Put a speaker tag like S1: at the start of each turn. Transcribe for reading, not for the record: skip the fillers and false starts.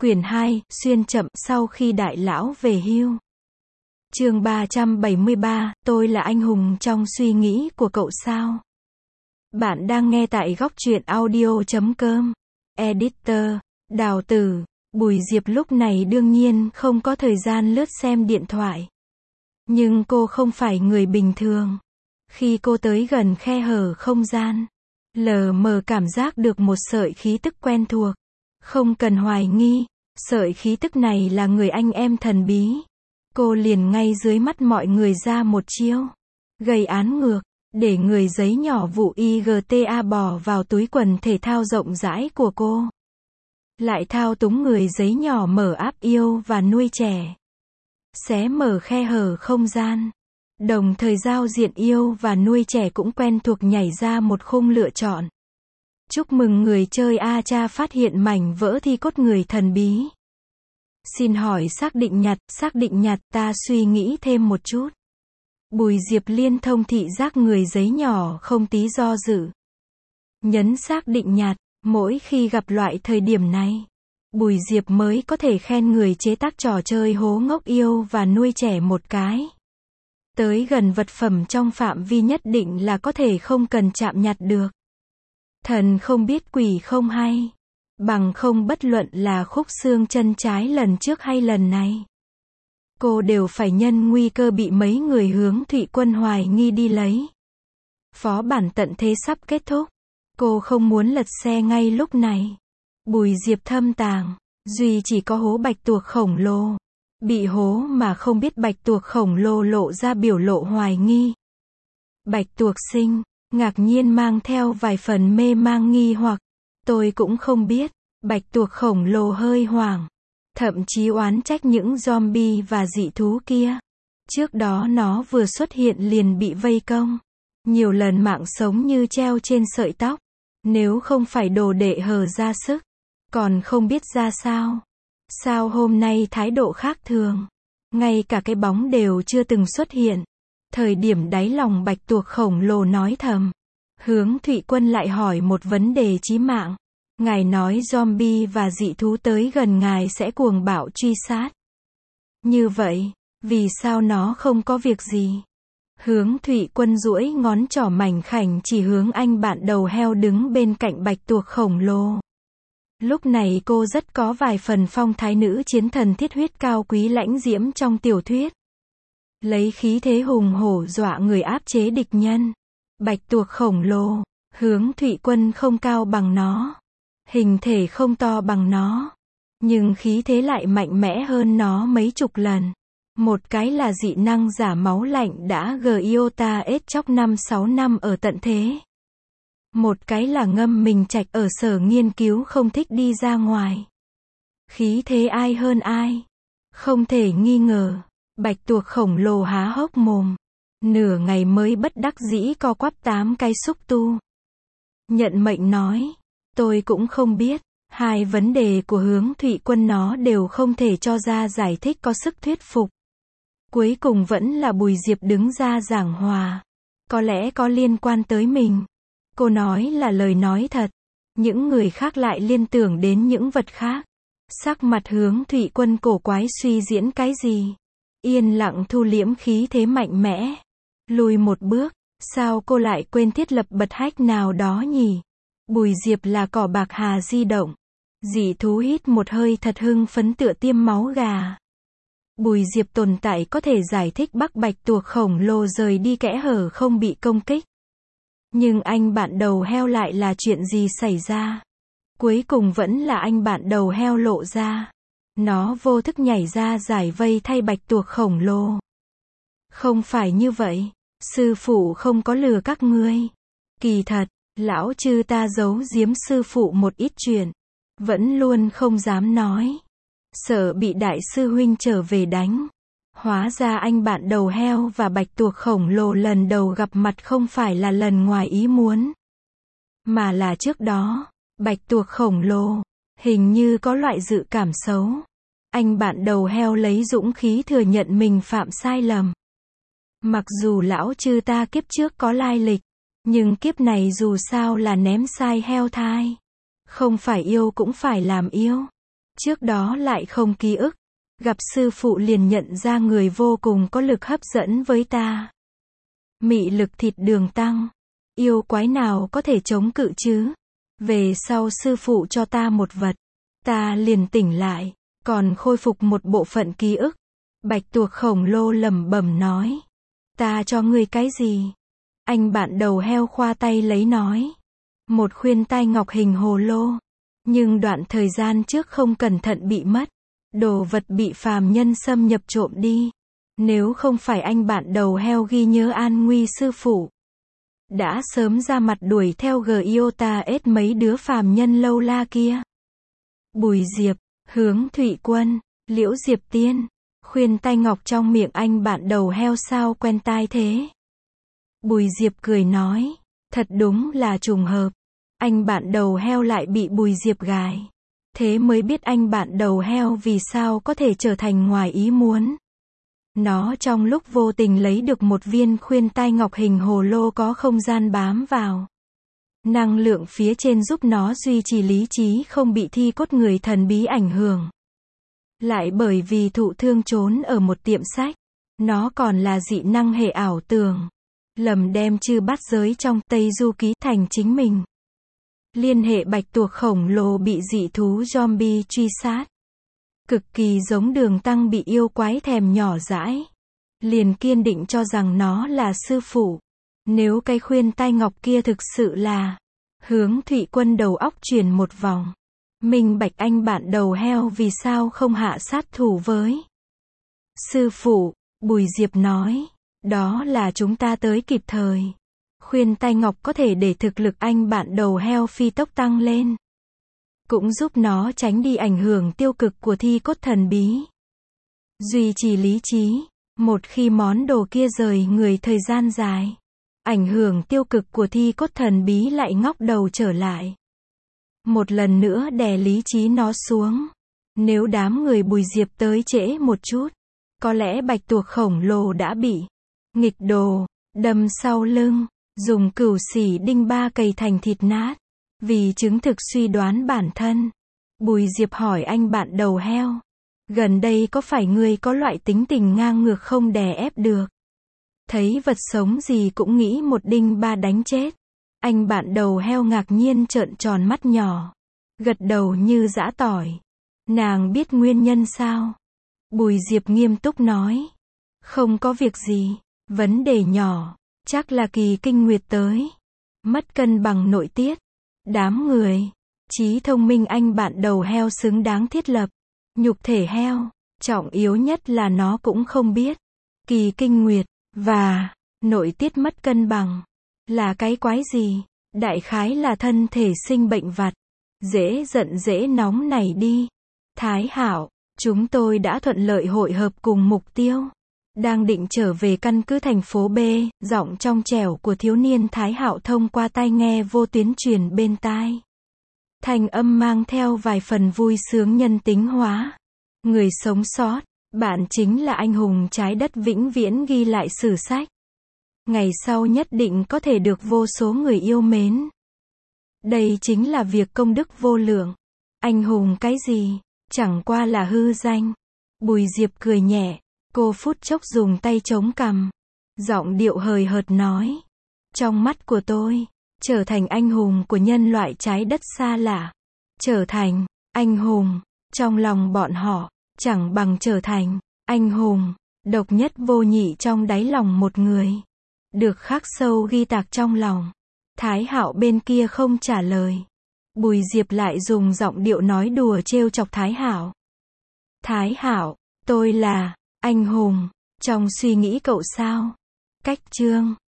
S1: Quyển 2, xuyên chậm, sau khi đại lão về hưu. Chương 373, tôi là anh hùng trong suy nghĩ của cậu sao? Bạn đang nghe tại góc truyện audio.com. Editor, Đào Tử. Bùi Diệp lúc này đương nhiên không có thời gian lướt xem điện thoại. Nhưng cô không phải người bình thường. Khi cô tới gần khe hở không gian, lờ mờ cảm giác được một sợi khí tức quen thuộc. Không cần hoài nghi, sợi khí tức này là người anh em thần bí. Cô liền ngay dưới mắt mọi người ra một chiêu. Gây án ngược, để người giấy nhỏ vụ IGTA bỏ vào túi quần thể thao rộng rãi của cô. Lại thao túng người giấy nhỏ mở áp yêu và nuôi trẻ. Xé mở khe hở không gian. Đồng thời giao diện yêu và nuôi trẻ cũng quen thuộc nhảy ra một khung lựa chọn. Chúc mừng người chơi A Cha phát hiện mảnh vỡ thi cốt người thần bí. Xin hỏi xác định nhặt, ta suy nghĩ thêm một chút. Bùi Diệp liên thông thị giác người giấy nhỏ không tí do dự. Nhấn xác định nhặt, mỗi khi gặp loại thời điểm này, Bùi Diệp mới có thể khen người chế tác trò chơi hố ngốc yêu và nuôi trẻ một cái. Tới gần vật phẩm trong phạm vi nhất định là có thể không cần chạm nhặt được. Thần không biết quỷ không hay. Bằng không bất luận là khúc xương chân trái lần trước hay lần này, cô đều phải nhân nguy cơ bị mấy người hướng Thụy Quân hoài nghi đi lấy. Phó bản tận thế sắp kết thúc. Cô không muốn lật xe ngay lúc này. Bùi Diệp thâm tàng, duy chỉ có hố bạch tuộc khổng lồ. Bị hố mà không biết bạch tuộc khổng lồ lộ ra biểu lộ hoài nghi. Bạch tuộc sinh, ngạc nhiên mang theo vài phần mê mang nghi hoặc. Tôi cũng không biết. Bạch tuộc khổng lồ hơi hoảng. Thậm chí oán trách những zombie và dị thú kia. Trước đó nó vừa xuất hiện liền bị vây công. Nhiều lần mạng sống như treo trên sợi tóc. Nếu không phải đồ đệ hờ ra sức, còn không biết ra sao. Sao hôm nay thái độ khác thường. Ngay cả cái bóng đều chưa từng xuất hiện. Thời điểm đáy lòng bạch tuộc khổng lồ nói thầm. Hướng Thụy Quân lại hỏi một vấn đề chí mạng. Ngài nói zombie và dị thú tới gần ngài sẽ cuồng bạo truy sát. Như vậy, vì sao nó không có việc gì? Hướng Thụy Quân duỗi ngón trỏ mảnh khảnh chỉ hướng anh bạn đầu heo đứng bên cạnh bạch tuộc khổng lồ. Lúc này cô rất có vài phần phong thái nữ chiến thần thiết huyết cao quý lãnh diễm trong tiểu thuyết. Lấy khí thế hùng hổ dọa người áp chế địch nhân. Bạch tuộc khổng lồ, Hướng Thụy Quân không cao bằng nó. Hình thể không to bằng nó. Nhưng khí thế lại mạnh mẽ hơn nó mấy chục lần. Một cái là dị năng giả máu lạnh đã Giota ết chóc 5-6 năm ở tận thế. Một cái là ngâm mình trạch ở sở nghiên cứu không thích đi ra ngoài. Khí thế ai hơn ai? Không thể nghi ngờ. Bạch tuộc khổng lồ há hốc mồm. Nửa ngày mới bất đắc dĩ co quắp 8 cái xúc tu. Nhận mệnh nói. Tôi cũng không biết. Hai vấn đề của Hướng Thụy Quân nó đều không thể cho ra giải thích có sức thuyết phục. Cuối cùng vẫn là Bùi Diệp đứng ra giảng hòa. Có lẽ có liên quan tới mình. Cô nói là lời nói thật. Những người khác lại liên tưởng đến những vật khác. Sắc mặt Hướng Thụy Quân cổ quái suy diễn cái gì? Yên lặng thu liễm khí thế mạnh mẽ. Lùi một bước. Sao cô lại quên thiết lập bật hách nào đó nhỉ? Bùi Diệp là cỏ bạc hà di động. Dị thú hít một hơi thật hưng phấn tựa tiêm máu gà. Bùi Diệp tồn tại có thể giải thích Bắc bạch tuộc khổng lồ rời đi kẽ hở không bị công kích. Nhưng anh bạn đầu heo lại là chuyện gì xảy ra? Cuối cùng vẫn là anh bạn đầu heo lộ ra. Nó vô thức nhảy ra giải vây thay bạch tuộc khổng lồ. Không phải như vậy. Sư phụ không có lừa các ngươi. Kỳ thật, lão chư ta giấu giếm sư phụ một ít chuyện. Vẫn luôn không dám nói. Sợ bị đại sư huynh trở về đánh. Hóa ra anh bạn đầu heo và bạch tuộc khổng lồ lần đầu gặp mặt không phải là lần ngoài ý muốn. Mà là trước đó, bạch tuộc khổng lồ, hình như có loại dự cảm xấu. Anh bạn đầu heo lấy dũng khí thừa nhận mình phạm sai lầm. Mặc dù lão chư ta kiếp trước có lai lịch, nhưng kiếp này dù sao là ném sai heo thai. Không phải yêu cũng phải làm yêu. Trước đó lại không ký ức. Gặp sư phụ liền nhận ra người vô cùng có lực hấp dẫn với ta. Mị lực thịt đường tăng. Yêu quái nào có thể chống cự chứ? Về sau sư phụ cho ta một vật. Ta liền tỉnh lại. Còn khôi phục một bộ phận ký ức. Bạch tuộc khổng lồ lẩm bẩm nói. Ta cho ngươi cái gì? Anh bạn đầu heo khoa tay lấy nói. Một khuyên tai ngọc hình hồ lô. Nhưng đoạn thời gian trước không cẩn thận bị mất. Đồ vật bị phàm nhân xâm nhập trộm đi. Nếu không phải anh bạn đầu heo ghi nhớ an nguy sư phụ. Đã sớm ra mặt đuổi theo Giota ết mấy đứa phàm nhân lâu la kia. Bùi Diệp, Hướng Thụy Quân, Liễu Diệp Tiên. Khuyên tai ngọc trong miệng anh bạn đầu heo sao quen tai thế? Bùi Diệp cười nói. Thật đúng là trùng hợp. Anh bạn đầu heo lại bị Bùi Diệp gài. Thế mới biết anh bạn đầu heo vì sao có thể trở thành ngoài ý muốn. Nó trong lúc vô tình lấy được một viên khuyên tai ngọc hình hồ lô có không gian bám vào. Năng lượng phía trên giúp nó duy trì lý trí không bị thi cốt người thần bí ảnh hưởng. Lại bởi vì thụ thương trốn ở một tiệm sách. Nó còn là dị năng hệ ảo tưởng. Lầm đem chư bát giới trong Tây Du Ký thành chính mình. Liên hệ bạch tuộc khổng lồ bị dị thú zombie truy sát. Cực kỳ giống đường tăng bị yêu quái thèm nhỏ dãi. Liền kiên định cho rằng nó là sư phụ. Nếu cái khuyên tai ngọc kia thực sự là. Hướng Thụy Quân đầu óc chuyển một vòng. Minh bạch anh bạn đầu heo vì sao không hạ sát thủ với sư phụ. Bùi Diệp nói. Đó là chúng ta tới kịp thời. Khuyên tai ngọc có thể để thực lực anh bạn đầu heo phi tốc tăng lên. Cũng giúp nó tránh đi ảnh hưởng tiêu cực của thi cốt thần bí. Duy trì lý trí. Một khi món đồ kia rời người thời gian dài. Ảnh hưởng tiêu cực của thi cốt thần bí lại ngóc đầu trở lại. Một lần nữa đè lý trí nó xuống. Nếu đám người Bùi Diệp tới trễ một chút. Có lẽ bạch tuộc khổng lồ đã bị nghịch đồ, đâm sau lưng. Dùng cửu xỉ đinh ba cày thành thịt nát. Vì chứng thực suy đoán bản thân. Bùi Diệp hỏi anh bạn đầu heo. Gần đây có phải ngươi có loại tính tình ngang ngược không đè ép được? Thấy vật sống gì cũng nghĩ một đinh ba đánh chết. Anh bạn đầu heo ngạc nhiên trợn tròn mắt nhỏ. Gật đầu như giã tỏi. Nàng biết nguyên nhân sao? Bùi Diệp nghiêm túc nói. Không có việc gì. Vấn đề nhỏ. Chắc là kỳ kinh nguyệt tới. Mất cân bằng nội tiết. Đám người. Trí thông minh anh bạn đầu heo xứng đáng thiết lập. Nhục thể heo. Trọng yếu nhất là nó cũng không biết. Kỳ kinh nguyệt. Và. Nội tiết mất cân bằng. Là cái quái gì? Đại khái là thân thể sinh bệnh vặt. Dễ giận dễ nóng này đi. Thái Hảo. Chúng tôi đã thuận lợi hội hợp cùng mục tiêu. Đang định trở về căn cứ thành phố B, giọng trong trẻo của thiếu niên Thái Hạo thông qua tai nghe vô tuyến truyền bên tai. Thành âm mang theo vài phần vui sướng nhân tính hóa. Người sống sót, bạn chính là anh hùng trái đất vĩnh viễn ghi lại sử sách. Ngày sau nhất định có thể được vô số người yêu mến. Đây chính là việc công đức vô lượng. Anh hùng cái gì? Chẳng qua là hư danh. Bùi Diệp cười nhẹ. Cô phút chốc dùng tay chống cằm. Giọng điệu hời hợt nói. Trong mắt của tôi, trở thành anh hùng của nhân loại trái đất xa lạ. Trở thành anh hùng, trong lòng bọn họ, chẳng bằng trở thành anh hùng, độc nhất vô nhị trong đáy lòng một người. Được khắc sâu ghi tạc trong lòng. Thái Hạo bên kia không trả lời. Bùi Diệp lại dùng giọng điệu nói đùa trêu chọc Thái Hạo. Thái Hạo, tôi là anh hùng, trong suy nghĩ cậu sao? Cách chương